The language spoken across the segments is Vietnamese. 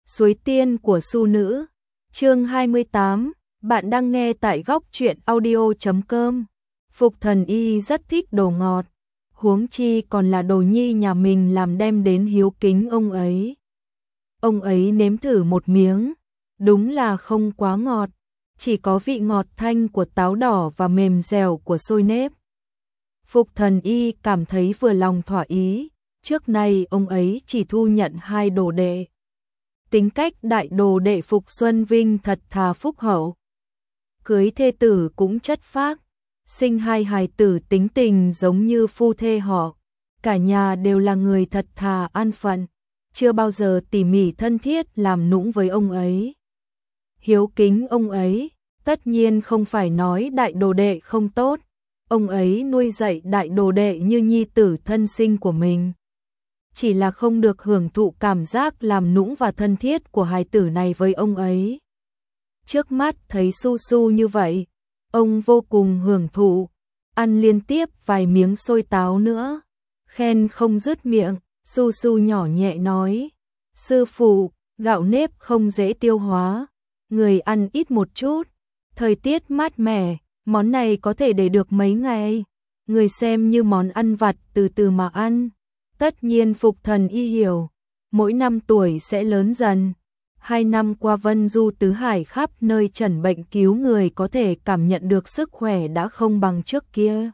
Suối tiên của Su Nữ. Chương 28, bạn đang nghe tại góc truyện audio.com. Phục Thần Y rất thích đồ ngọt, huống chi còn là đồ nhi nhà mình làm đem đến hiếu kính ông ấy. Ông ấy nếm thử một miếng, đúng là không quá ngọt, chỉ có vị ngọt thanh của táo đỏ và mềm dẻo của xôi nếp. Phục Thần Y cảm thấy vừa lòng thỏa ý, trước nay ông ấy chỉ thu nhận 2 đồ đệ. Tính cách đại đồ đệ Phục Xuân Vinh thật thà phúc hậu. Cưới thê tử cũng chất phác, sinh 2 hài tử tính tình giống như phu thê họ. Cả nhà đều là người thật thà an phận, chưa bao giờ tỉ mỉ thân thiết làm nũng với ông ấy. Hiếu kính ông ấy, tất nhiên không phải nói đại đồ đệ không tốt, ông ấy nuôi dạy đại đồ đệ như nhi tử thân sinh của mình. Chỉ là không được hưởng thụ cảm giác làm nũng và thân thiết của hài tử này với ông ấy. Trước mắt thấy Su Su như vậy, ông vô cùng hưởng thụ, ăn liên tiếp vài miếng xôi táo nữa, khen không dứt miệng. Su Su nhỏ nhẹ nói, sư phụ, gạo nếp không dễ tiêu hóa, người ăn ít một chút, thời tiết mát mẻ, món này có thể để được mấy ngày, người xem như món ăn vặt từ từ mà ăn. Tất nhiên Phục Thần Y hiểu, mỗi năm tuổi sẽ lớn dần. 2 năm qua Vân Du tứ hải khắp nơi chẩn bệnh cứu người, có thể cảm nhận được sức khỏe đã không bằng trước kia.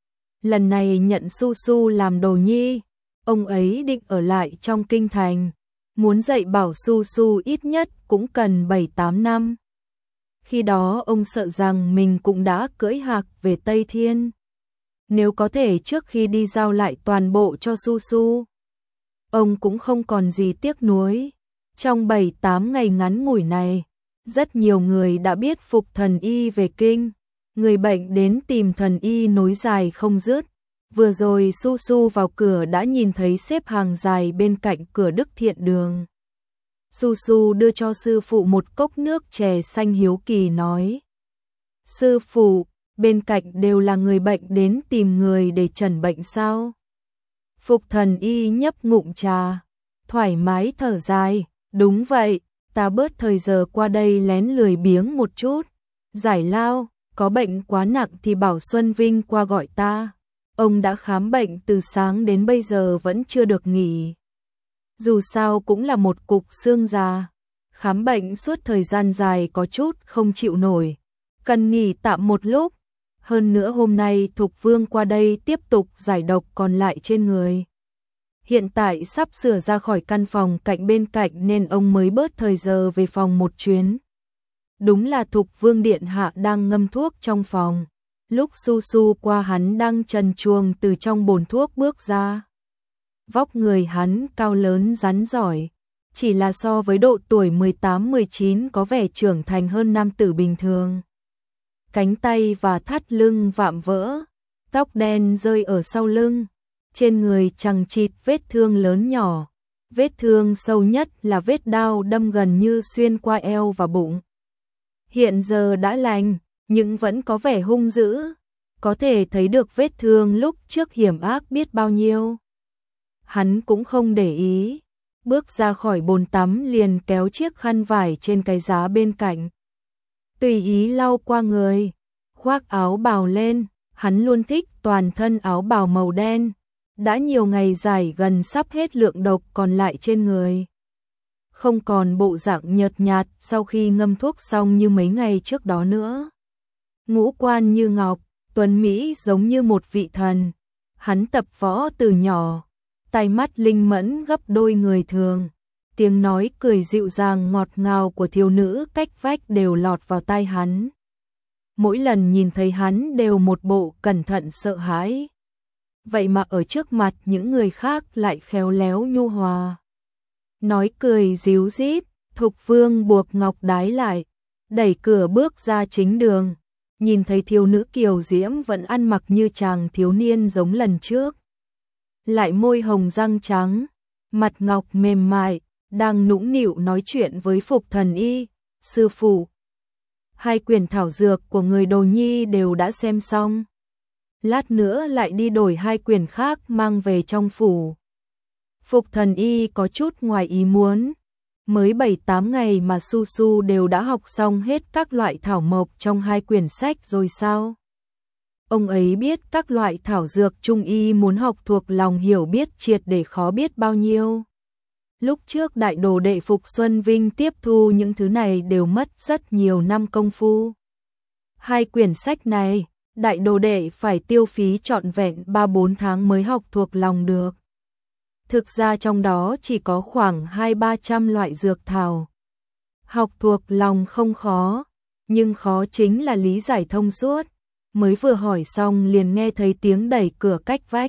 Lần này nhận Su Su làm đồ nhi, ông ấy định ở lại trong kinh thành, muốn dạy bảo Su Su ít nhất cũng cần 7-8 năm. Khi đó ông sợ rằng mình cũng đã cưỡi hạc về Tây Thiên. Nếu có thể trước khi đi giao lại toàn bộ cho Su Su, ông cũng không còn gì tiếc nuối. Trong 7-8 ngày ngắn ngủi này, rất nhiều người đã biết Phục Thần Y về kinh, người bệnh đến tìm thần y nối dài không dứt. Vừa rồi Su Su vào cửa đã nhìn thấy xếp hàng dài bên cạnh cửa Đức Thiện Đường. Su Su đưa cho sư phụ một cốc nước chè xanh hiếu kỳ nói, sư phụ, bên cạnh đều là người bệnh đến tìm người để chẩn bệnh sao? Phục Thần Y nhấp ngụm trà, thoải mái thở dài, đúng vậy, ta bớt thời giờ qua đây lén lười biếng một chút, giải lao, có bệnh quá nặng thì bảo Xuân Vinh qua gọi ta. Ông đã khám bệnh từ sáng đến bây giờ vẫn chưa được nghỉ. Dù sao cũng là một cục xương già, khám bệnh suốt thời gian dài có chút không chịu nổi, cần nghỉ tạm một lúc. Hơn nữa hôm nay Thục Vương qua đây tiếp tục giải độc còn lại trên người. Hiện tại sắp sửa ra khỏi căn phòng cạnh bên cạnh nên ông mới bớt thời giờ về phòng một chuyến. Đúng là Thục Vương điện hạ đang ngâm thuốc trong phòng. Lúc Su Su qua hắn đang trần truồng từ trong bồn thuốc bước ra. Vóc người hắn cao lớn rắn giỏi, chỉ là so với độ tuổi 18-19 có vẻ trưởng thành hơn nam tử bình thường. Cánh tay và thắt lưng vạm vỡ, tóc đen rơi ở sau lưng, trên người chằng chịt vết thương lớn nhỏ, vết thương sâu nhất là vết đao đâm gần như xuyên qua eo và bụng. Hiện giờ đã lành, nhưng vẫn có vẻ hung dữ, có thể thấy được vết thương lúc trước hiểm ác biết bao nhiêu. Hắn cũng không để ý, bước ra khỏi bồn tắm liền kéo chiếc khăn vải trên cái giá bên cạnh, tùy ý lau qua người, khoác áo bào lên. Hắn luôn thích toàn thân áo bào màu đen, đã nhiều ngày dài gần sắp hết lượng độc còn lại trên người, không còn bộ dạng nhợt nhạt sau khi ngâm thuốc xong như mấy ngày trước đó nữa. Ngũ quan như ngọc, tuấn mỹ giống như một vị thần. Hắn tập võ từ nhỏ, tai mắt linh mẫn gấp đôi người thường, tiếng nói cười dịu dàng ngọt ngào của thiếu nữ cách vách đều lọt vào tai hắn. Mỗi lần nhìn thấy hắn đều một bộ cẩn thận sợ hãi. Vậy mà ở trước mặt những người khác lại khéo léo nhu hòa. Nói cười díu dít, Thục Vương buộc ngọc đái lại, đẩy cửa bước ra chính đường. Nhìn thấy thiếu nữ kiều diễm vẫn ăn mặc như chàng thiếu niên giống lần trước. Lại môi hồng răng trắng, mặt ngọc mềm mại, đang nũng nịu nói chuyện với Phục Thần Y. Sư phụ, 2 quyển thảo dược của người đồ nhi đều đã xem xong. Lát nữa lại đi đổi 2 quyển khác mang về trong phủ. Phục Thần Y có chút ngoài ý muốn, Mới 7-8 ngày mà Su Su đều đã học xong hết các loại thảo mộc trong 2 quyển sách rồi sao? Ông ấy biết các loại thảo dược trung y muốn học thuộc lòng hiểu biết triệt để khó biết bao nhiêu. Lúc trước đại đồ đệ Phục Xuân Vinh tiếp thu những thứ này đều mất rất nhiều năm công phu. 2 quyển sách này, đại đồ đệ phải tiêu phí trọn vẹn 3-4 tháng mới học thuộc lòng được. Thực ra trong đó chỉ có khoảng 200-300 loại dược thảo. Học thuộc lòng không khó, nhưng khó chính là lý giải thông suốt. Mới vừa hỏi xong liền nghe thấy tiếng đẩy cửa cách vách.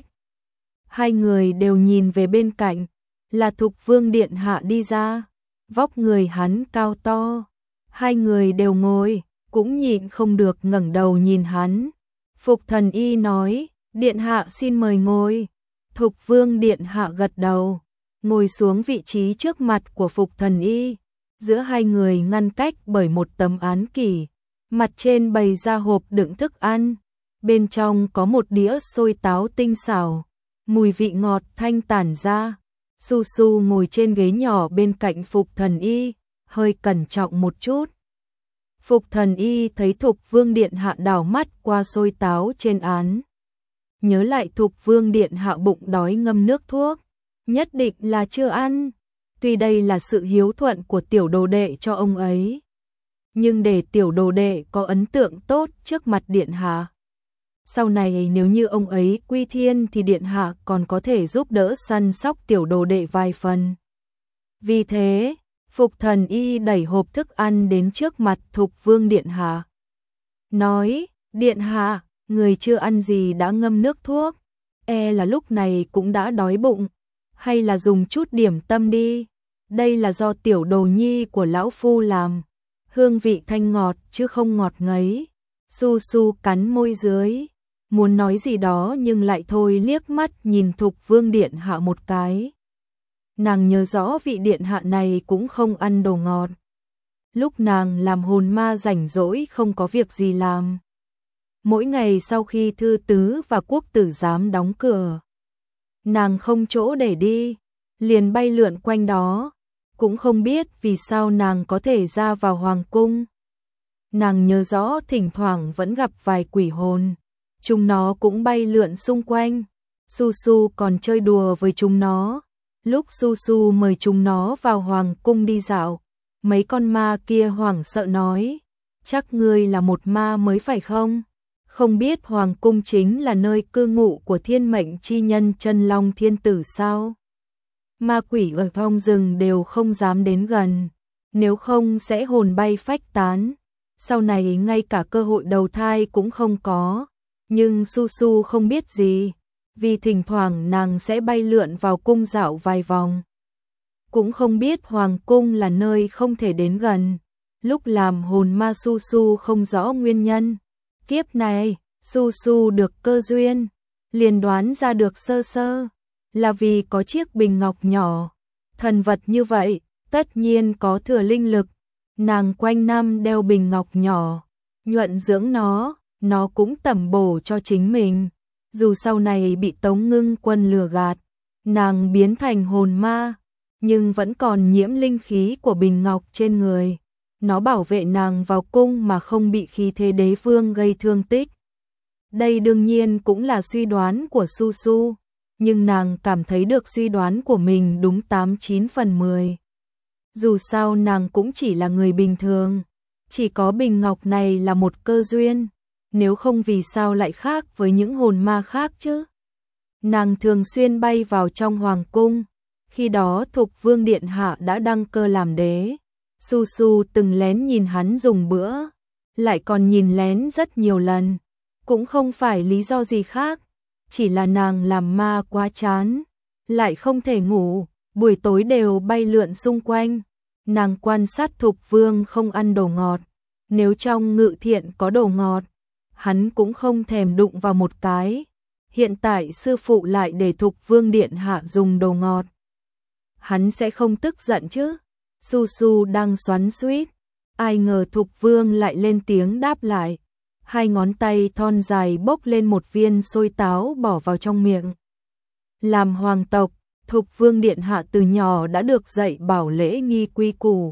2 người đều nhìn về bên cạnh, là Thục Vương điện hạ đi ra. Vóc người hắn cao to, 2 người đều ngồi, cũng nhịn không được ngẩng đầu nhìn hắn. Phục Thần Y nói, điện hạ xin mời ngồi. Thục Vương điện hạ gật đầu, ngồi xuống vị trí trước mặt của Phục Thần Y. Giữa 2 người ngăn cách bởi một tấm án kỷ, mặt trên bày ra hộp đựng thức ăn, bên trong có một đĩa xôi táo tinh xảo, mùi vị ngọt thanh tản ra. Su Su ngồi trên ghế nhỏ bên cạnh Phục Thần Y, hơi cẩn trọng một chút. Phục Thần Y thấy Thục Vương điện hạ đảo mắt qua xôi táo trên án. Nhớ lại Thục Vương điện hạ bụng đói ngâm nước thuốc, nhất định là chưa ăn. Tuy đây là sự hiếu thuận của tiểu đồ đệ cho ông ấy, nhưng để tiểu đồ đệ có ấn tượng tốt trước mặt điện hạ. Sau này nếu như ông ấy quy thiên thì điện hạ còn có thể giúp đỡ săn sóc tiểu đồ đệ vài phần. Vì thế, Phục Thần Y đẩy hộp thức ăn đến trước mặt Thục Vương điện hạ. Nói, điện hạ, người chưa ăn gì đã ngâm nước thuốc, là lúc này cũng đã đói bụng, hay là dùng chút điểm tâm đi. Đây là do tiểu đồ nhi của lão phu làm, hương vị thanh ngọt chứ không ngọt ngấy. Su Su cắn môi dưới, muốn nói gì đó nhưng lại thôi liếc mắt nhìn Thục Vương điện hạ một cái. Nàng nhớ rõ vị điện hạ này cũng không ăn đồ ngọt. Lúc nàng làm hồn ma rảnh rỗi không có việc gì làm, mỗi ngày sau khi thư tứ và quốc tử giám đóng cửa, nàng không chỗ để đi, liền bay lượn quanh đó, cũng không biết vì sao nàng có thể ra vào hoàng cung. Nàng nhớ rõ thỉnh thoảng vẫn gặp vài quỷ hồn, chúng nó cũng bay lượn xung quanh. Su Su còn chơi đùa với chúng nó. Lúc Su Su mời chúng nó vào hoàng cung đi dạo, mấy con ma kia hoảng sợ nói, chắc ngươi là một ma mới phải không? Không biết hoàng cung chính là nơi cư ngụ của thiên mệnh chi nhân Chân Long Thiên Tử sao? Ma quỷ ở trong rừng đều không dám đến gần, nếu không sẽ hồn bay phách tán. Sau này ngay cả cơ hội đầu thai cũng không có. Nhưng Su Su không biết gì, vì thỉnh thoảng nàng sẽ bay lượn vào cung dạo vài vòng. Cũng không biết hoàng cung là nơi không thể đến gần. Lúc làm hồn ma Su Su không rõ nguyên nhân. Kiếp này, Su Su được cơ duyên, liền đoán ra được sơ sơ, là vì có chiếc bình ngọc nhỏ. Thần vật như vậy, tất nhiên có thừa linh lực. Nàng quanh năm đeo bình ngọc nhỏ, nhuận dưỡng nó cũng tẩm bổ cho chính mình. Dù sau này bị Tống Ngưng Quân lừa gạt, nàng biến thành hồn ma, nhưng vẫn còn nhiễm linh khí của bình ngọc trên người. Nó bảo vệ nàng vào cung mà không bị khí thế đế vương gây thương tích. Đây đương nhiên cũng là suy đoán của Su Su, nhưng nàng cảm thấy được suy đoán của mình đúng 89 phần 10. Dù sao nàng cũng chỉ là người bình thường, chỉ có bình ngọc này là một cơ duyên, nếu không vì sao lại khác với những hồn ma khác chứ. Nàng thường xuyên bay vào trong hoàng cung, khi đó Thục Vương điện hạ đã đăng cơ làm đế. Su Su từng lén nhìn hắn dùng bữa, lại còn nhìn lén rất nhiều lần, cũng không phải lý do gì khác, chỉ là nàng làm ma quá chán, lại không thể ngủ, buổi tối đều bay lượn xung quanh. Nàng quan sát Thục Vương không ăn đồ ngọt, nếu trong ngự thiện có đồ ngọt, hắn cũng không thèm đụng vào một cái. Hiện tại sư phụ lại để Thục Vương điện hạ dùng đồ ngọt, hắn sẽ không tức giận chứ? Su Su đang xoắn xuýt, ai ngờ Thục Vương lại lên tiếng đáp lại. 2 ngón tay thon dài bốc lên một viên xôi táo bỏ vào trong miệng. Làm hoàng tộc, Thục Vương điện hạ từ nhỏ đã được dạy bảo lễ nghi quy củ.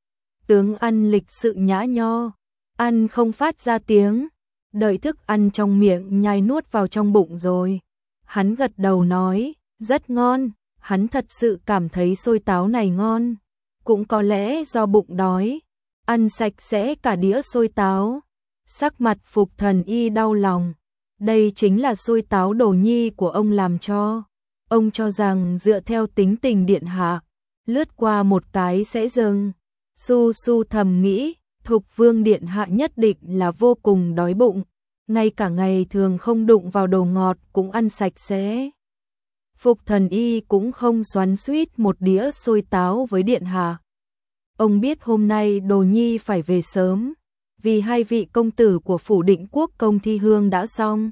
Tướng ăn lịch sự nhã nho, ăn không phát ra tiếng, đợi thức ăn trong miệng nhai nuốt vào trong bụng rồi. Hắn gật đầu nói, rất ngon, hắn thật sự cảm thấy xôi táo này ngon. Cũng có lẽ do bụng đói, ăn sạch sẽ cả đĩa xôi táo. Sắc mặt Phục Thần Y đau lòng, đây chính là xôi táo Đồ Nhi của ông làm cho. Ông cho rằng dựa theo tính tình điện hạ, lướt qua một cái sẽ dừng. Su Su thầm nghĩ, Thục Vương điện hạ nhất định là vô cùng đói bụng, ngay cả ngày thường không đụng vào đồ ngọt cũng ăn sạch sẽ. Phục Thần Y cũng không xoắn xuýt một đĩa xôi táo với điện hạ. Ông biết hôm nay Đồ Nhi phải về sớm, vì hai vị công tử của phủ Định Quốc công thi hương đã xong.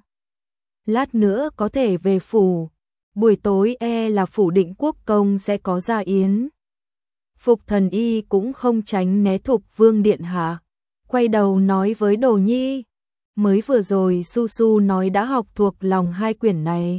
Lát nữa có thể về phủ, buổi tối là phủ Định Quốc công sẽ có gia yến. Phục Thần Y cũng không tránh né Thục Vương điện hạ, quay đầu nói với Đồ Nhi, mới vừa rồi Su Su nói đã học thuộc lòng hai quyển này.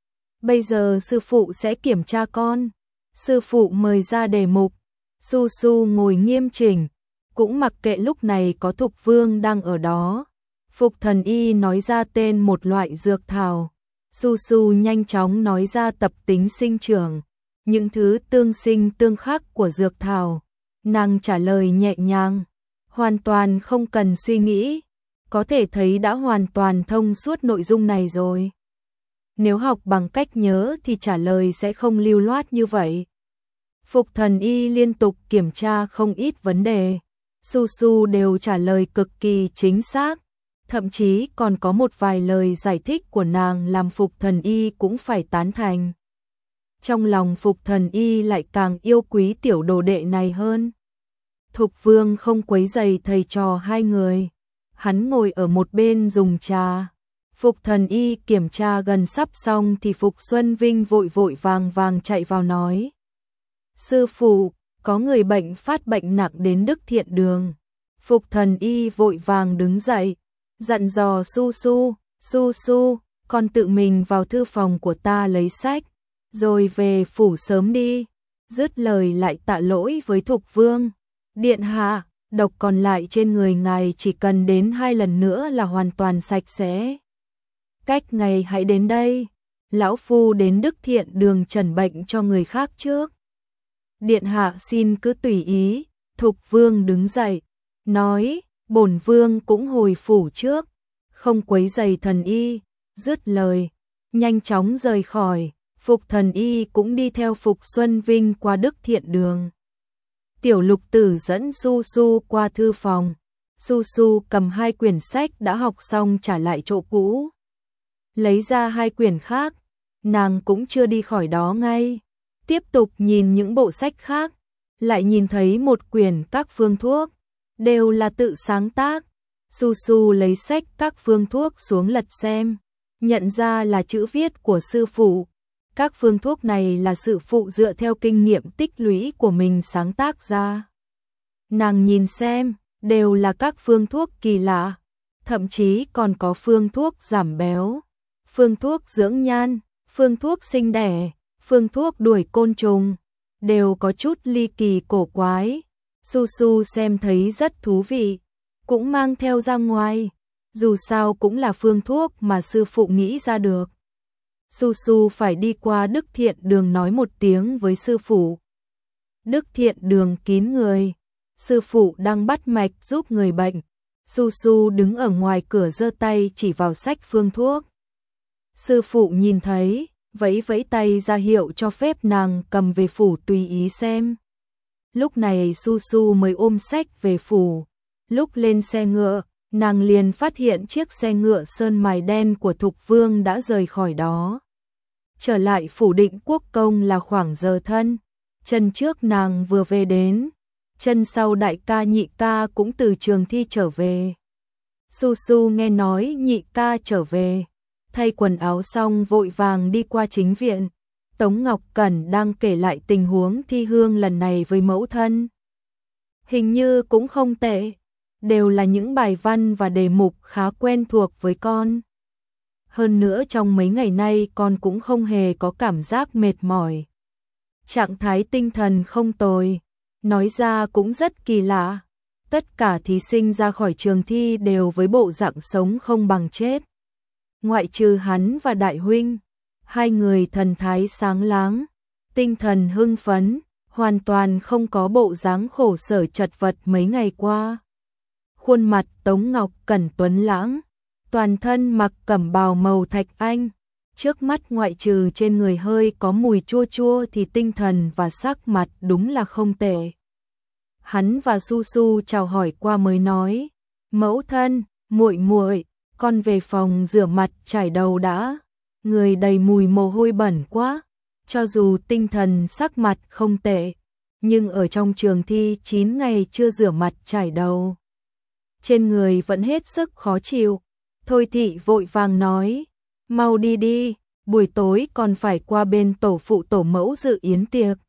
Bây giờ sư phụ sẽ kiểm tra con. Sư phụ mời ra đề mục. Su Su ngồi nghiêm chỉnh, cũng mặc kệ lúc này có Thục Vương đang ở đó. Phục Thần Y nói ra tên một loại dược thảo. Su Su nhanh chóng nói ra tập tính sinh trưởng, những thứ tương sinh tương khắc của dược thảo. Nàng trả lời nhẹ nhàng, hoàn toàn không cần suy nghĩ, có thể thấy đã hoàn toàn thông suốt nội dung này rồi. Nếu học bằng cách nhớ thì trả lời sẽ không lưu loát như vậy. Phục Thần Y liên tục kiểm tra không ít vấn đề, Su Su đều trả lời cực kỳ chính xác, thậm chí còn có một vài lời giải thích của nàng làm Phục Thần Y cũng phải tán thành. Trong lòng Phục Thần Y lại càng yêu quý tiểu đồ đệ này hơn. Thục Vương không quấy rầy thầy trò hai người, hắn ngồi ở một bên dùng trà. Phục Thần Y kiểm tra gần sắp xong thì Phục Xuân Vinh vội vội vàng vàng chạy vào nói, sư phụ, có người bệnh phát bệnh nặng đến Đức Thiện Đường. Phục Thần Y vội vàng đứng dậy, dặn dò Su Su, Su Su, con tự mình vào thư phòng của ta lấy sách, rồi về phủ sớm đi. Dứt lời lại tạ lỗi với Thục Vương, điện hạ, độc còn lại trên người ngài chỉ cần đến 2 lần nữa là hoàn toàn sạch sẽ. Cách ngày hãy đến đây, lão phu đến Đức Thiện Đường trần bệnh cho người khác trước. Điện hạ xin cứ tùy ý. Thục Vương đứng dậy, nói, bổn vương cũng hồi phủ trước, không quấy rầy thần y. Dứt lời, nhanh chóng rời khỏi. Phục Thần Y cũng đi theo Phục Xuân Vinh qua Đức Thiện Đường. Tiểu Lục Tử dẫn Su Su qua thư phòng. Su Su cầm 2 quyển sách đã học xong trả lại chỗ cũ, lấy ra 2 quyển khác, nàng cũng chưa đi khỏi đó ngay, tiếp tục nhìn những bộ sách khác, lại nhìn thấy một quyển các phương thuốc, đều là tự sáng tác. Su Su lấy sách các phương thuốc xuống lật xem, nhận ra là chữ viết của sư phụ. Các phương thuốc này là sư phụ dựa theo kinh nghiệm tích lũy của mình sáng tác ra. Nàng nhìn xem, đều là các phương thuốc kỳ lạ, thậm chí còn có phương thuốc giảm béo, phương thuốc dưỡng nhan, phương thuốc sinh đẻ, phương thuốc đuổi côn trùng, đều có chút ly kỳ cổ quái. Su Su xem thấy rất thú vị, cũng mang theo ra ngoài, dù sao cũng là phương thuốc mà sư phụ nghĩ ra được. Su Su phải đi qua Đức Thiện Đường nói một tiếng với sư phụ. Đức Thiện Đường kín người, sư phụ đang bắt mạch giúp người bệnh. Su Su đứng ở ngoài cửa giơ tay chỉ vào sách phương thuốc. Sư phụ nhìn thấy, vẫy vẫy tay ra hiệu cho phép nàng cầm về phủ tùy ý xem. Lúc này Su Su mới ôm sách về phủ. Lúc lên xe ngựa, nàng liền phát hiện chiếc xe ngựa sơn mài đen của Thục Vương đã rời khỏi đó. Trở lại phủ Định Quốc công là khoảng giờ thân. Chân trước nàng vừa về đến, chân sau đại ca nhị ca cũng từ trường thi trở về. Su Su nghe nói nhị ca trở về, thay quần áo xong vội vàng đi qua chính viện. Tống Ngọc Cẩn đang kể lại tình huống thi hương lần này với mẫu thân. Hình như cũng không tệ, đều là những bài văn và đề mục khá quen thuộc với con. Hơn nữa trong mấy ngày nay con cũng không hề có cảm giác mệt mỏi, trạng thái tinh thần không tồi, nói ra cũng rất kỳ lạ. Tất cả thí sinh ra khỏi trường thi đều với bộ dạng sống không bằng chết. Ngoại trừ hắn và đại huynh, hai người thần thái sáng láng, tinh thần hưng phấn, hoàn toàn không có bộ dáng khổ sở chật vật mấy ngày qua. Khuôn mặt Tống Ngọc Cẩn tuấn lãng, toàn thân mặc cẩm bào màu thạch anh, trước mắt ngoại trừ trên người hơi có mùi chua chua thì tinh thần và sắc mặt đúng là không tệ. Hắn và Su Su chào hỏi qua mới nói, mẫu thân, muội muội, con về phòng rửa mặt chải đầu đã, người đầy mùi mồ hôi bẩn quá. Cho dù tinh thần sắc mặt không tệ, nhưng ở trong trường thi 9 ngày chưa rửa mặt chải đầu, trên người vẫn hết sức khó chịu. Thôi thị vội vàng nói, mau đi đi, buổi tối còn phải qua bên tổ phụ tổ mẫu dự yến tiệc.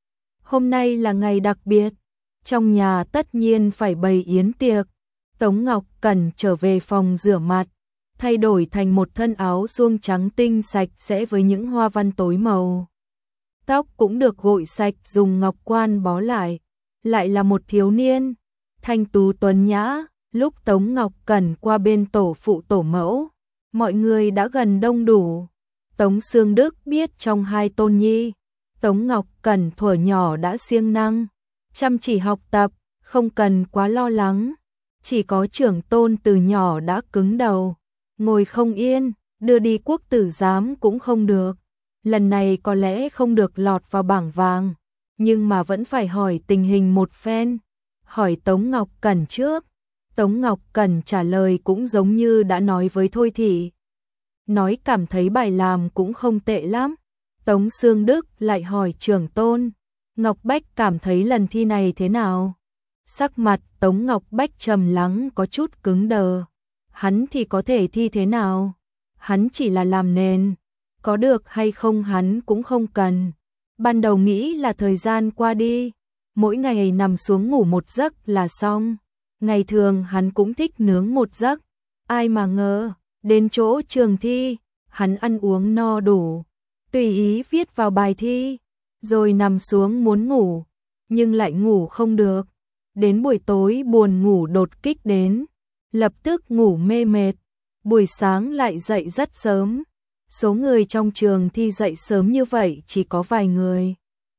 Hôm nay là ngày đặc biệt, trong nhà tất nhiên phải bày yến tiệc. Tống Ngọc Cẩn trở về phòng rửa mặt, thay đổi thành một thân áo suông trắng tinh sạch sẽ với những hoa văn tối màu. Tóc cũng được gội sạch dùng ngọc quan bó lại là một thiếu niên, thanh tú tuấn nhã. Lúc Tống Ngọc Cẩn qua bên tổ phụ tổ mẫu, mọi người đã gần đông đủ. Tống Sương Đức biết trong hai tôn nhi, Tống Ngọc Cẩn thuở nhỏ đã siêng năng, chăm chỉ học tập, không cần quá lo lắng. Chỉ có trưởng tôn từ nhỏ đã cứng đầu, ngồi không yên, đưa đi quốc tử giám cũng không được. Lần này có lẽ không được lọt vào bảng vàng, nhưng mà vẫn phải hỏi tình hình một phen. Hỏi Tống Ngọc Cẩn trước. Tống Ngọc Cẩn trả lời cũng giống như đã nói với Thôi thị. Nói cảm thấy bài làm cũng không tệ lắm. Tống Sương Đức lại hỏi trưởng tôn, Ngọc Bách cảm thấy lần thi này thế nào? Sắc mặt Tống Ngọc Bách trầm lắng có chút cứng đờ. Hắn thì có thể thi thế nào? Hắn chỉ là làm nền. Có được hay không hắn cũng không cần. Ban đầu nghĩ là thời gian qua đi, mỗi ngày nằm xuống ngủ một giấc là xong. Ngày thường hắn cũng thích nướng một giấc. Ai mà ngờ, đến chỗ trường thi, hắn ăn uống no đủ, tùy ý viết vào bài thi, rồi nằm xuống muốn ngủ, nhưng lại ngủ không được. Đến buổi tối buồn ngủ đột kích đến, lập tức ngủ mê mệt, buổi sáng lại dậy rất sớm. Số người trong trường thi dậy sớm như vậy chỉ có vài người.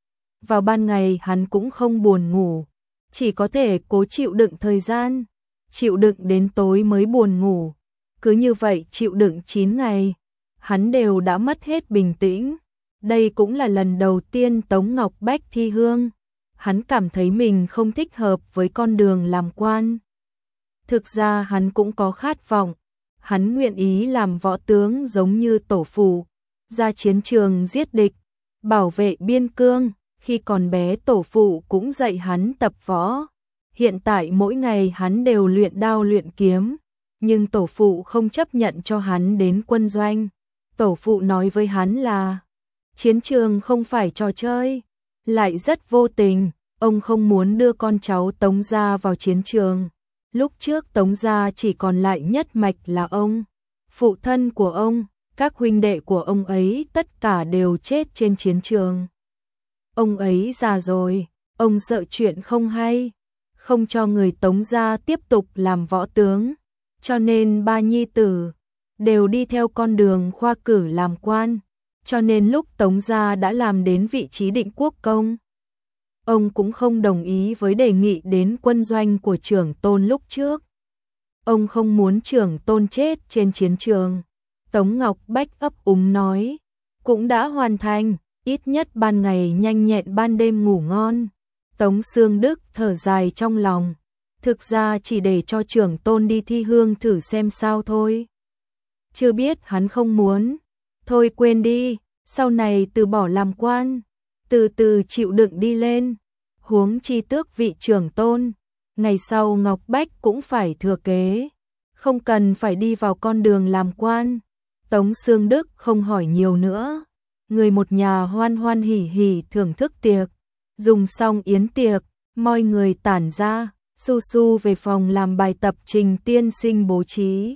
Vào ban ngày hắn cũng không buồn ngủ, chỉ có thể cố chịu đựng thời gian, chịu đựng đến tối mới buồn ngủ. Cứ như vậy chịu đựng 9 ngày, hắn đều đã mất hết bình tĩnh. Đây cũng là lần đầu tiên Tống Ngọc Bách thi hương. Hắn cảm thấy mình không thích hợp với con đường làm quan. Thực ra hắn cũng có khát vọng, hắn nguyện ý làm võ tướng giống như tổ phụ, ra chiến trường giết địch, bảo vệ biên cương. Khi còn bé tổ phụ cũng dạy hắn tập võ. Hiện tại mỗi ngày hắn đều luyện đao luyện kiếm, nhưng tổ phụ không chấp nhận cho hắn đến quân doanh. Tổ phụ nói với hắn là chiến trường không phải trò chơi, lại rất vô tình, ông không muốn đưa con cháu Tống gia vào chiến trường. Lúc trước Tống gia chỉ còn lại nhất mạch là ông, phụ thân của ông, các huynh đệ của ông ấy tất cả đều chết trên chiến trường. Ông ấy già rồi, ông sợ chuyện không hay, không cho người Tống gia tiếp tục làm võ tướng, cho nên ba nhi tử đều đi theo con đường khoa cử làm quan, cho nên lúc Tống gia đã làm đến vị trí định quốc công, ông cũng không đồng ý với đề nghị đến quân doanh của trưởng tôn lúc trước. Ông không muốn trưởng tôn chết trên chiến trường. Tống Ngọc Bách ấp úng nói, cũng đã hoàn thành, ít nhất ban ngày nhanh nhẹn ban đêm ngủ ngon. Tống Sương Đức thở dài trong lòng, thực ra chỉ để cho trưởng tôn đi thi hương thử xem sao thôi. Chưa biết hắn không muốn, thôi quên đi, sau này từ bỏ làm quan, từ từ chịu đựng đi lên. Huống chi tước vị trưởng tôn, ngày sau Ngọc Bách cũng phải thừa kế, không cần phải đi vào con đường làm quan. Tống Sương Đức không hỏi nhiều nữa, người một nhà hoan hoan hỉ hỉ thưởng thức tiệc. Dùng xong yến tiệc, mọi người tản ra, Su Su về phòng làm bài tập Trình tiên sinh bố trí.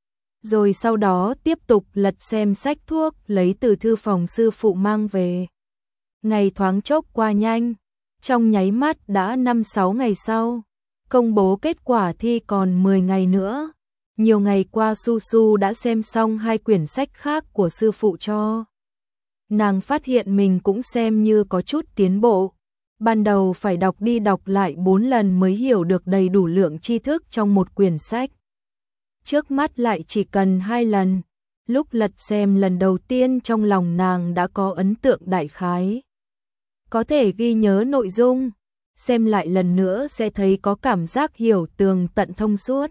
Rồi sau đó tiếp tục lật xem sách thuốc lấy từ thư phòng sư phụ mang về. Ngày thoáng chốc qua nhanh, trong nháy mắt đã 5-6 ngày sau, công bố kết quả thi còn 10 ngày nữa. Nhiều ngày qua Su Su đã xem xong 2 quyển sách khác của sư phụ cho. Nàng phát hiện mình cũng xem như có chút tiến bộ. Ban đầu phải đọc đi đọc lại 4 lần mới hiểu được đầy đủ lượng tri thức trong một quyển sách. Trước mắt lại chỉ cần 2 lần. Lúc lật xem lần đầu tiên trong lòng nàng đã có ấn tượng đại khái. Có thể ghi nhớ nội dung, xem lại lần nữa sẽ thấy có cảm giác hiểu tường tận thông suốt.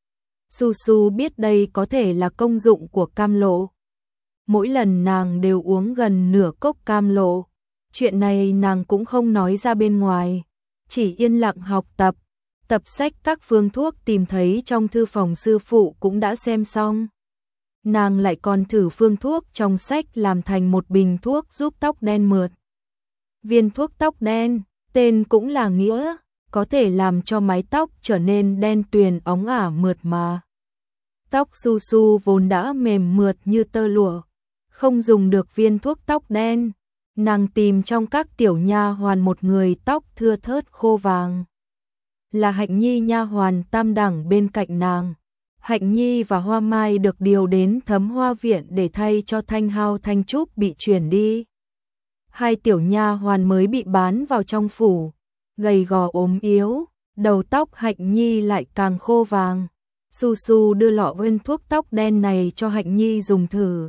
Su Su biết đây có thể là công dụng của cam lộ. Mỗi lần nàng đều uống gần nửa cốc cam lộ. Chuyện này nàng cũng không nói ra bên ngoài, chỉ yên lặng học tập. Tập sách các phương thuốc tìm thấy trong thư phòng sư phụ cũng đã xem xong. Nàng lại còn thử phương thuốc trong sách làm thành một bình thuốc giúp tóc đen mượt. Viên thuốc tóc đen, tên cũng là nghĩa, có thể làm cho mái tóc trở nên đen tuyền óng ả mượt mà. Tóc Su Su vốn đã mềm mượt như tơ lụa, không dùng được viên thuốc tóc đen. Nàng tìm trong các tiểu nha hoàn một người tóc thưa thớt khô vàng. Là Hạnh Nhi nha hoàn tam đẳng bên cạnh nàng. Hạnh Nhi và Hoa Mai được điều đến Thấm Hoa viện để thay cho Thanh Hao Thanh Trúc bị chuyển đi. 2 tiểu nha hoàn mới bị bán vào trong phủ, gầy gò ốm yếu, đầu tóc Hạnh Nhi lại càng khô vàng. Su Su đưa lọ viên thuốc tóc đen này cho Hạnh Nhi dùng thử.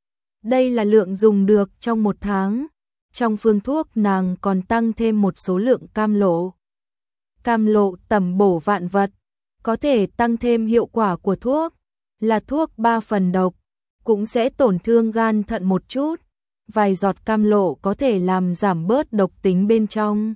Đây là lượng dùng được trong 1 tháng. Trong phương thuốc nàng còn tăng thêm một số lượng cam lộ. Cam lộ tẩm bổ vạn vật, có thể tăng thêm hiệu quả của thuốc. Là thuốc 3 phần độc, cũng sẽ tổn thương gan thận một chút. Vài giọt cam lộ có thể làm giảm bớt độc tính bên trong,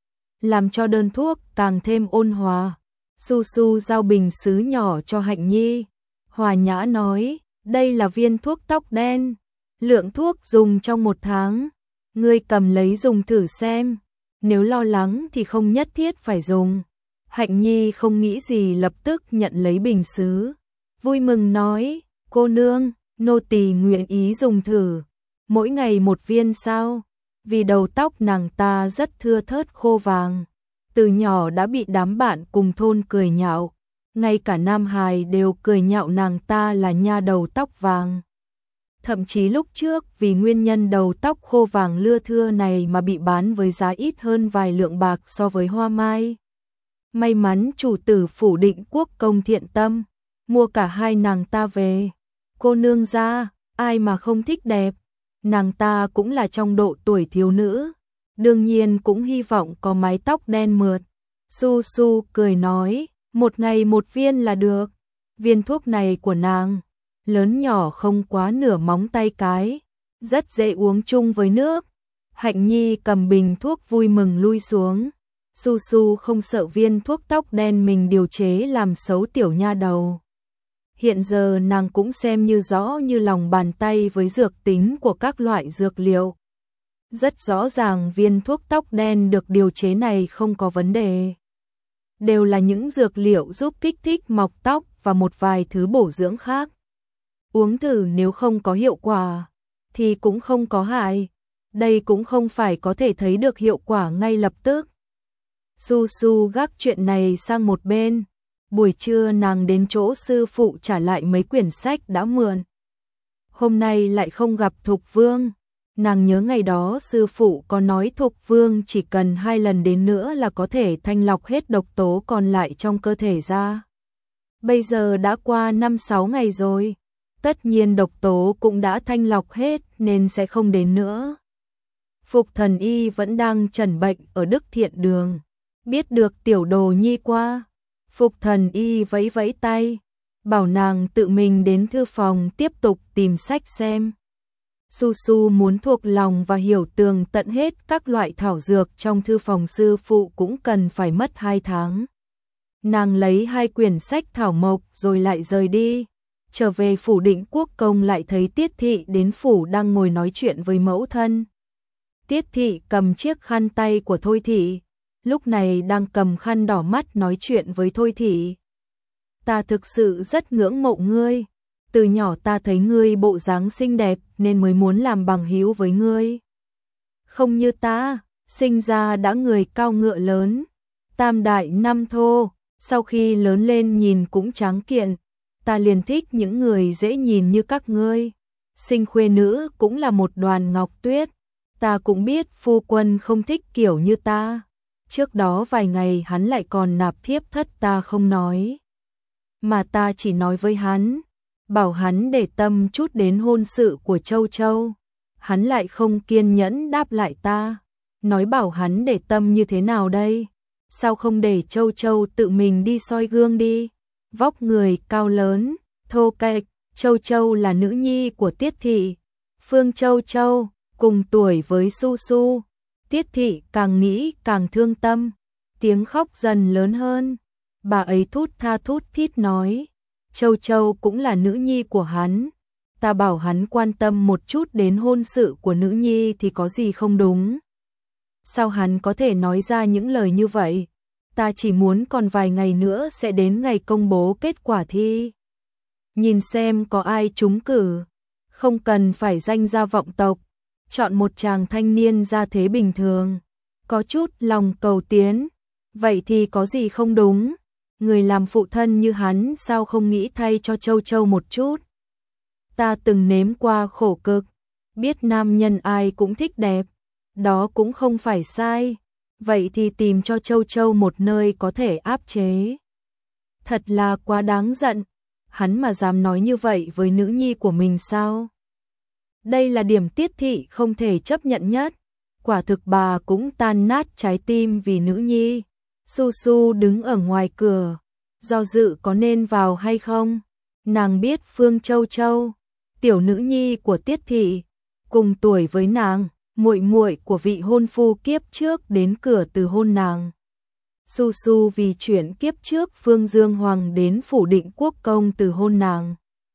làm cho đơn thuốc càng thêm ôn hòa. Su Su giao bình sứ nhỏ cho Hạnh Nhi. Hòa nhã nói, đây là viên thuốc tóc đen. Lượng thuốc dùng trong 1 tháng. Ngươi cầm lấy dùng thử xem. Nếu lo lắng thì không nhất thiết phải dùng. Hạnh Nhi không nghĩ gì lập tức nhận lấy bình sứ. Vui mừng nói, cô nương, nô tỳ nguyện ý dùng thử. Mỗi ngày 1 viên sao? Vì đầu tóc nàng ta rất thưa thớt khô vàng. Từ nhỏ đã bị đám bạn cùng thôn cười nhạo. Ngay cả Nam Hài đều cười nhạo nàng ta là nha đầu tóc vàng. Thậm chí lúc trước vì nguyên nhân đầu tóc khô vàng lưa thưa này mà bị bán với giá ít hơn vài lượng bạc so với Hoa Mai. May mắn chủ tử phủ Định Quốc công thiện tâm, mua cả 2 nàng ta về. Cô nương gia, ai mà không thích đẹp. Nàng ta cũng là trong độ tuổi thiếu nữ, đương nhiên cũng hy vọng có mái tóc đen mượt. Su Su cười nói, 1 ngày 1 viên là được. Viên thuốc này của nàng, lớn nhỏ không quá nửa móng tay cái, rất dễ uống chung với nước. Hạnh Nhi cầm bình thuốc vui mừng lui xuống. Su Su không sợ viên thuốc tóc đen mình điều chế làm xấu tiểu nha đầu. Hiện giờ nàng cũng xem như rõ như lòng bàn tay với dược tính của các loại dược liệu. Rất rõ ràng viên thuốc tóc đen được điều chế này không có vấn đề. Đều là những dược liệu giúp kích thích mọc tóc và một vài thứ bổ dưỡng khác. Uống thử nếu không có hiệu quả, thì cũng không có hại. Đây cũng không phải có thể thấy được hiệu quả ngay lập tức. Su Su gác chuyện này sang một bên. Buổi trưa nàng đến chỗ sư phụ trả lại mấy quyển sách đã mượn. Hôm nay lại không gặp Thục Vương. Nàng nhớ ngày đó sư phụ có nói Thục Vương chỉ cần 2 lần đến nữa là có thể thanh lọc hết độc tố còn lại trong cơ thể ra. Bây giờ đã qua 5-6 ngày rồi. Tất nhiên độc tố cũng đã thanh lọc hết nên sẽ không đến nữa. Phục Thần Y vẫn đang trần bệnh ở Đức Thiện Đường. Biết được tiểu đồ nhi qua, Phục Thần Y vẫy vẫy tay, bảo nàng tự mình đến thư phòng tiếp tục tìm sách xem. Su Su muốn thuộc lòng và hiểu tường tận hết các loại thảo dược trong thư phòng sư phụ cũng cần phải mất 2 tháng. Nàng lấy 2 quyển sách thảo mộc rồi lại rời đi. Trở về phủ Định Quốc công lại thấy Tiết Thị đến phủ đang ngồi nói chuyện với mẫu thân. Tiết Thị cầm chiếc khăn tay của Thôi Thị, lúc này đang cầm khăn đỏ mắt nói chuyện với Thôi Thị. Ta thực sự rất ngưỡng mộ ngươi. Từ nhỏ ta thấy ngươi bộ dáng xinh đẹp nên mới muốn làm bằng hữu với ngươi. không như ta, sinh ra đã người cao ngựa lớn, tam đại năm thô, sau khi lớn lên nhìn cũng tráng kiện, ta liền thích những người dễ nhìn như các ngươi. Sinh khuê nữ cũng là một đoàn ngọc tuyết, ta cũng biết phu quân không thích kiểu như ta. Trước đó vài ngày hắn lại còn nạp thiếp thất ta không nói, mà ta chỉ nói với hắn, bảo hắn để tâm chút đến hôn sự của Châu Châu. Hắn lại không kiên nhẫn đáp lại ta, nói bảo hắn để tâm như thế nào đây? Sao không để Châu Châu tự mình đi soi gương đi? Vóc người cao lớn, thô kệch, Châu Châu là nữ nhi của Tiết thị, Phương Châu Châu, cùng tuổi với Su Su. Tiết thị càng nghĩ càng thương tâm, tiếng khóc dần lớn hơn. Bà ấy thút tha thút thít nói, Châu Châu cũng là nữ nhi của hắn. Ta bảo hắn quan tâm một chút đến hôn sự của nữ nhi thì có gì không đúng. Sao hắn có thể nói ra những lời như vậy? Ta chỉ muốn còn vài ngày nữa sẽ đến ngày công bố kết quả thi. Nhìn xem có ai trúng cử. Không cần phải danh gia vọng tộc. Chọn một chàng thanh niên gia thế bình thường. Có chút lòng cầu tiến. Vậy thì có gì không đúng? Người làm phụ thân như hắn sao không nghĩ thay cho Châu Châu một chút? Ta từng nếm qua khổ cực, biết nam nhân ai cũng thích đẹp, đó cũng không phải sai, vậy thì tìm cho Châu Châu một nơi có thể áp chế. Thật là quá đáng giận, hắn mà dám nói như vậy với nữ nhi của mình sao? Đây là điểm Tiết thị không thể chấp nhận nhất, quả thực bà cũng tan nát trái tim vì nữ nhi. Su Su đứng ở ngoài cửa, do dự có nên vào hay không, nàng biết Phương Châu Châu, tiểu nữ nhi của Tiết thị, cùng tuổi với nàng, muội muội của vị hôn phu kiếp trước đến cửa từ hôn nàng. Su Su vì chuyện kiếp trước Phương Dương Hoàng đến phủ Định Quốc công từ hôn nàng.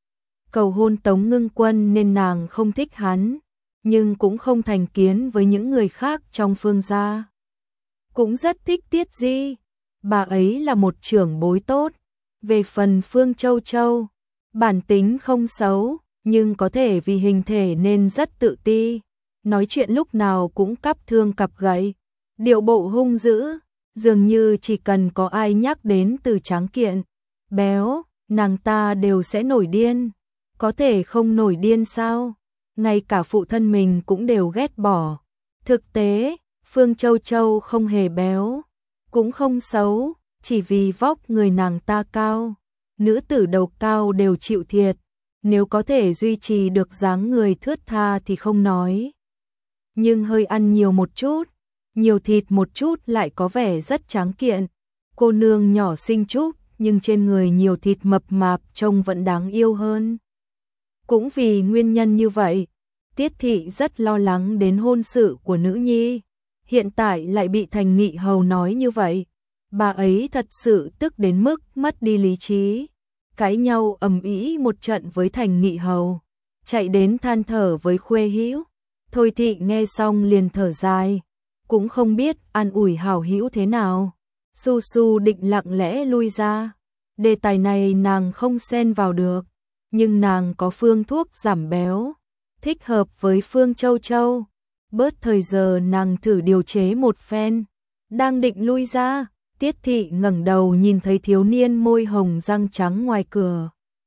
Cầu hôn Tống Ngưng Quân nên nàng không thích hắn, nhưng cũng không thành kiến với những người khác trong Phương gia. Cũng rất thích Tiết Di, bà ấy là một trưởng bối tốt. Về phần Phương Châu Châu, bản tính không xấu, nhưng có thể vì hình thể nên rất tự ti, nói chuyện lúc nào cũng cắp thương cặp gậy, điệu bộ hung dữ, dường như chỉ cần có ai nhắc đến từ tráng kiện, béo, nàng ta đều sẽ nổi điên. Có thể không nổi điên sao? Ngay cả phụ thân mình cũng đều ghét bỏ. Thực tế, Phương Châu Châu không hề béo, cũng không xấu, chỉ vì vóc người nàng ta cao. Nữ tử đầu cao đều chịu thiệt, nếu có thể duy trì được dáng người thướt tha thì không nói. Nhưng hơi ăn nhiều một chút, nhiều thịt một chút lại có vẻ rất tráng kiện. Cô nương nhỏ xinh chút, nhưng trên người nhiều thịt mập mạp trông vẫn đáng yêu hơn. Cũng vì nguyên nhân như vậy, Tiết thị rất lo lắng đến hôn sự của nữ nhi. Hiện tại lại bị Thành Nghị Hầu nói như vậy, bà ấy thật sự tức đến mức mất đi lý trí. Cãi nhau ầm ĩ một trận với Thành Nghị Hầu, chạy đến than thở với Khuê Hữu. Thôi thị nghe xong liền thở dài, cũng không biết an ủi Hảo Hữu thế nào. Su Su định lặng lẽ lui ra, đề tài này nàng không xen vào được, nhưng nàng có phương thuốc giảm béo, thích hợp với Phương Châu Châu. Bớt thời giờ nàng thử điều chế một phen, đang định lui ra, Tiết thị ngẩng đầu nhìn thấy thiếu niên môi hồng răng trắng ngoài cửa.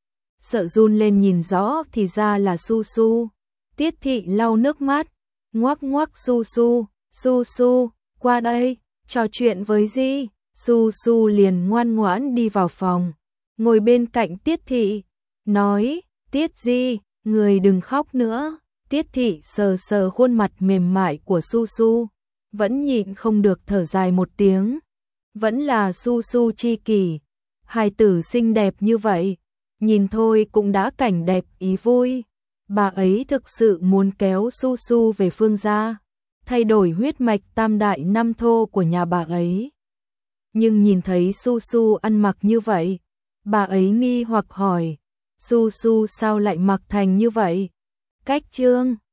Sợ run lên nhìn rõ thì ra là Su Su. Tiết thị lau nước mắt, ngoắc ngoắc Su Su, Su Su, qua đây, trò chuyện với Di. Su Su liền ngoan ngoãn đi vào phòng, ngồi bên cạnh Tiết thị, nói, Tiết Di, người đừng khóc nữa. Tiết thị sờ sờ khuôn mặt mềm mại của Su Su, vẫn nhịn không được thở dài một tiếng. Vẫn là Su Su chi kỷ, hài tử xinh đẹp như vậy, nhìn thôi cũng đã cảnh đẹp ý vui. Bà ấy thực sự muốn kéo Su Su về Phương gia, thay đổi huyết mạch tam đại năm thô của nhà bà ấy. Nhưng nhìn thấy Su Su ăn mặc như vậy, bà ấy nghi hoặc hỏi, Su Su sao lại mặc thành như vậy? Cách trương